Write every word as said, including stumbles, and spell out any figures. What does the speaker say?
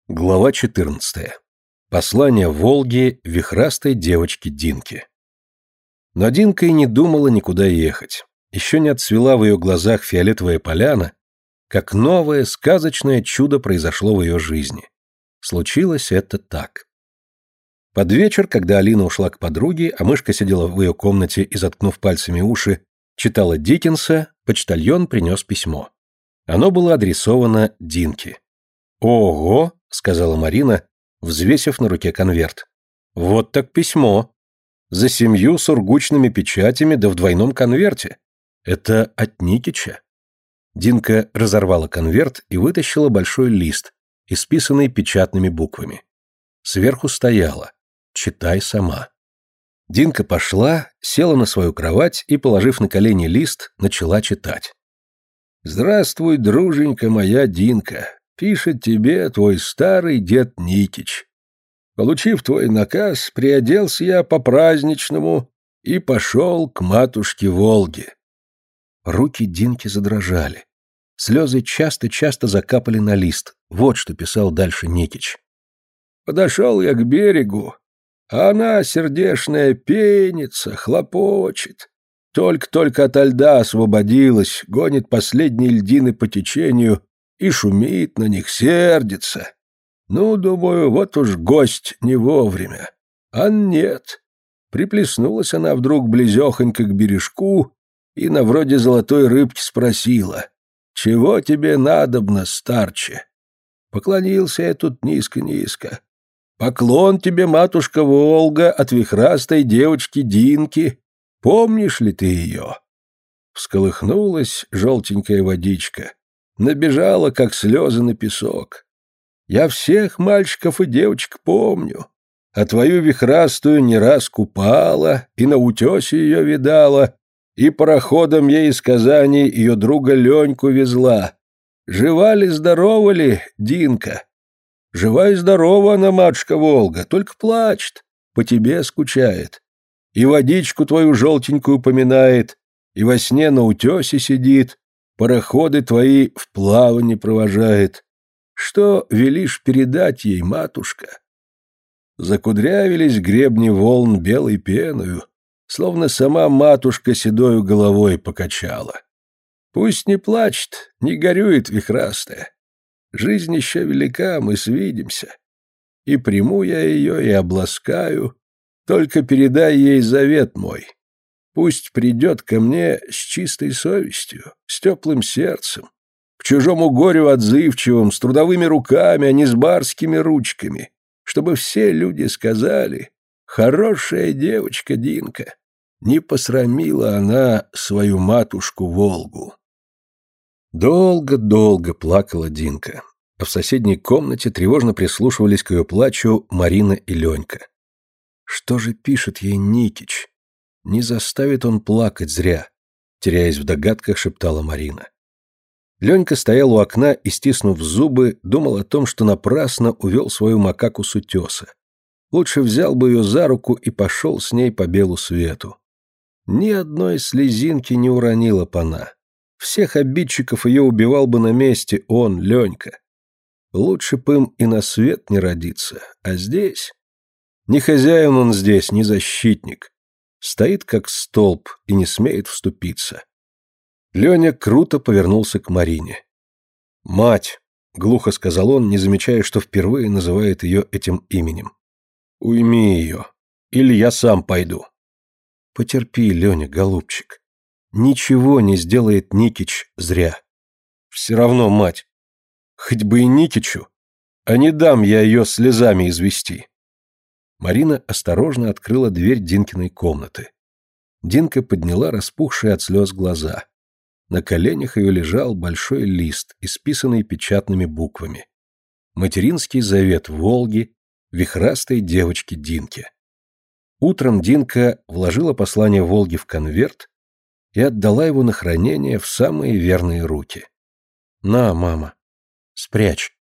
Глава четырнадцатая. Послание Волги вихрастой девочке Динке. Но Динка и не думала никуда ехать. Еще не отцвела в ее глазах фиолетовая поляна, как новое сказочное чудо произошло в ее жизни. Случилось это так. Под вечер, когда Алина ушла к подруге, а мышка сидела в ее комнате и, заткнув пальцами уши, читала Диккенса, почтальон принес письмо. Оно было адресовано Динке. «Ого!» — сказала Марина, взвесив на руке конверт. «Вот так письмо. За семью сургучными печатями да в двойном конверте. Это от Никича». Динка разорвала конверт и вытащила большой лист, исписанный печатными буквами. Сверху стояло: «Читай сама». Динка пошла, села на свою кровать и, положив на колени лист, начала читать. «Здравствуй, друженька моя Динка. Пишет тебе твой старый дед Никич. Получив твой наказ, приоделся я по-праздничному и пошел к матушке Волге». Руки Динки задрожали. Слезы часто-часто закапали на лист. Вот что писал дальше Никич. «Подошел я к берегу, а она, сердешная, пенится, хлопочет. Только-только ото льда освободилась, гонит последние льдины по течению и шумит на них, сердится. Ну, думаю, вот уж гость не вовремя. А нет. Приплеснулась она вдруг близехонько к бережку и на вроде золотой рыбки спросила: «Чего тебе надобно, старче?» Поклонился я тут низко-низко. «Поклон тебе, матушка Волга, от вихрастой девочки Динки. Помнишь ли ты ее?» Всколыхнулась желтенькая водичка, набежала, как слезы на песок. «Я всех мальчиков и девочек помню, а твою вихрастую не раз купала, и на утесе ее видала, и пароходом ей из Казани ее друга Леньку везла. Жива ли, здорова ли, Динка?» «Жива и здорова она, матушка Волга, только плачет, по тебе скучает. И водичку твою желтенькую поминает, и во сне на утесе сидит, пароходы твои в плаванье провожает. Что велишь передать ей, матушка?» Закудрявились гребни волн белой пеною, словно сама матушка седою головой покачала. «Пусть не плачет, не горюет вихрастая. Жизнь еще велика, мы свидимся. И приму я ее, и обласкаю, только передай ей завет мой. Пусть придет ко мне с чистой совестью, с теплым сердцем, к чужому горю отзывчивым, с трудовыми руками, а не с барскими ручками, чтобы все люди сказали: хорошая девочка Динка, не посрамила она свою матушку Волгу». Долго-долго плакала Динка, а в соседней комнате тревожно прислушивались к ее плачу Марина и Ленька. Что же пишет ей Никич? Не заставит он плакать зря, теряясь в догадках, шептала Марина. Ленька стоял у окна и, стиснув зубы, думал о том, что напрасно увел свою макаку с утеса. Лучше взял бы ее за руку и пошел с ней по белу свету. Ни одной слезинки не уронила пана. Всех обидчиков ее убивал бы на месте он, Ленька. Лучше б им и на свет не родиться, а здесь... Не хозяин он здесь, не защитник. Стоит как столб и не смеет вступиться. Леня круто повернулся к Марине. «Мать», — глухо сказал он, не замечая, что впервые называет ее этим именем, — «уйми ее, или я сам пойду». «Потерпи, Леня, голубчик. Ничего не сделает Никич зря. Все равно, мать, хоть бы и Никичу, а не дам я ее слезами извести». Марина осторожно открыла дверь Динкиной комнаты. Динка подняла распухшие от слез глаза. На коленях ее лежал большой лист, исписанный печатными буквами. Материнский завет Волги, вихрастой девочки Динке. Утром Динка вложила послание Волге в конверт и отдала его на хранение в самые верные руки. «На, мама, спрячь».